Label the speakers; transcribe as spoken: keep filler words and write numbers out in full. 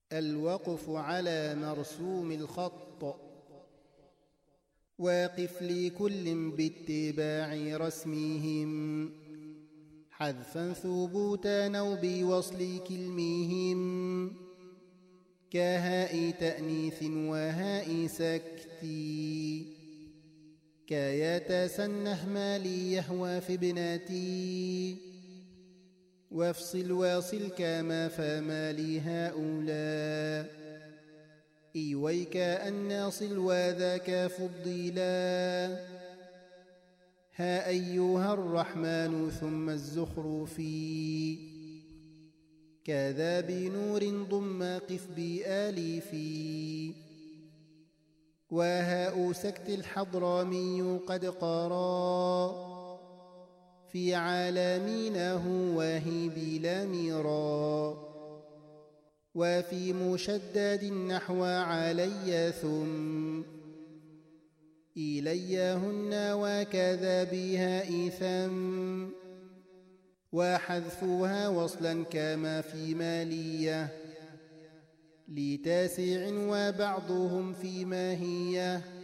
Speaker 1: الوقف على مرسوم الخط. واقف لكل باتباع رسمهم حذفا ثبوتا أو بوصل كلمهم كهاء تأنيث وهاء سكتي كيتسنه مالي يهوى في ابنتي وافصل واصل كما فمالي هؤلاء إيويك الناصل وذاك فضيلا ها أيها الرحمن ثم الزخرفي كذا بنور ضم قف بآلفي وهاء سكت الحضرمي قد قرى في عالمينه وهي بلا ميرا وفي مشدد نحو علي ثم إليهن وكذا بها إثم وحذفها وصلا كما في مالية لتاسع وبعضهم في ماهية